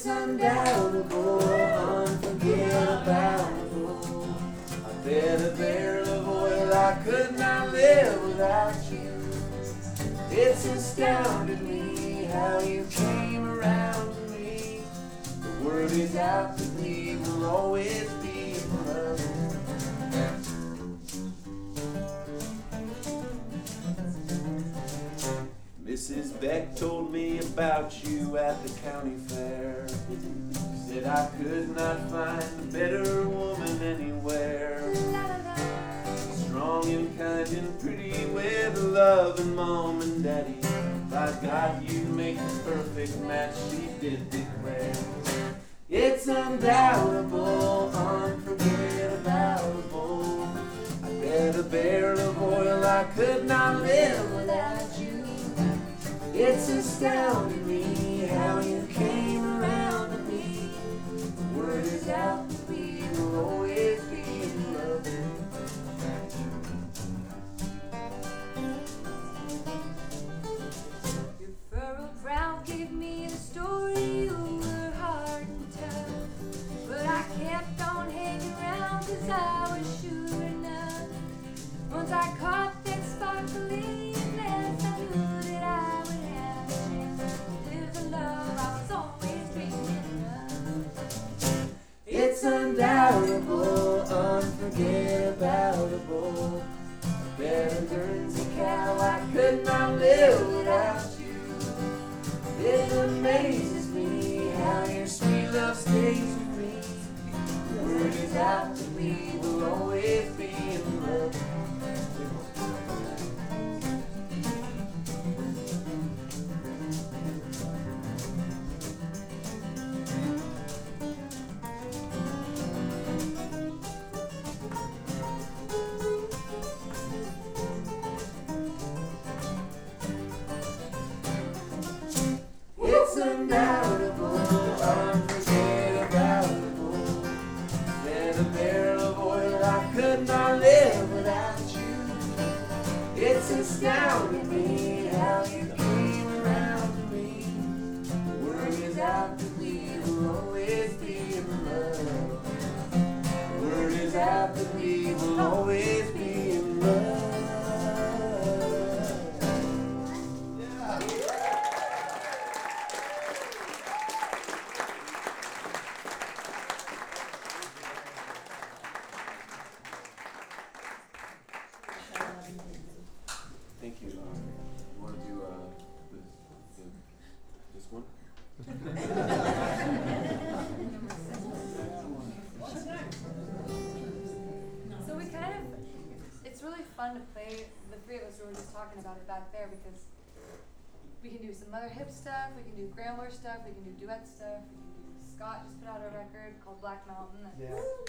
undoubtable, unforgettable. I bet a barrel of oil I could not live without you. It's astounded me how you came around to me. The word is out that we will always be in love. Mrs. Beck told me about you at the county fair. Said I could not find a better woman anywhere. Strong and kind and pretty with love and mom and daddy. By God, you make the perfect match, she did declare. It's undoubtable, unforgettable. I bet a barrel of oil I could not live without you. It's astounding me how you came around to me. The word is out that we will always be in love. Your furrowed brow gave me a story you were hard to tell. But I kept on hanging around 'cause I was sure enough. Once I caught that sparkling glance, I knew that I would have a chance to live the love I was always dreaming of. It's undoubtable, unforgettable. Better Guernsey cow, I could not live without you. It amazes me how your sweet love stays with me. The word is out that we will always be in love. It's undoubtable, unforgettable. Bet a barrel of oil I could not live without you. It's astounding me how you came around to me. The word is out that we will always be in love. The word is out that we will always be in love. Thank you. You want to do this one? So we kind of, it's really fun to play, the three of us were just talking about it back there because we can do some other hip stuff, we can do Grambler stuff, we can do duet stuff, we can do, Scott just put out a record called Black Mountain that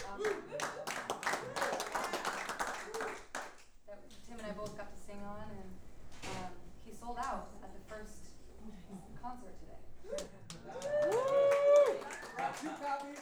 that Tim and I both got to sing on, and he sold out at the first concert today. Got 2 copies.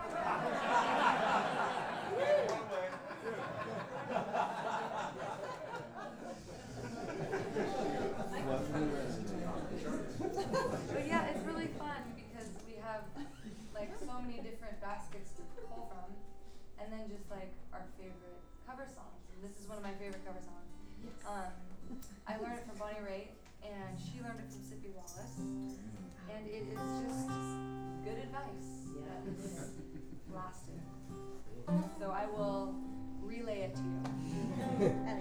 But yeah, it's really fun because we have like so many different baskets to pull from, and then just like our favorite cover songs. And this is one of my favorite cover songs. I learned it from Bonnie Raitt, and she learned it from Sippy Wallace, and it is just good advice that has lasted. So I will relay it to you.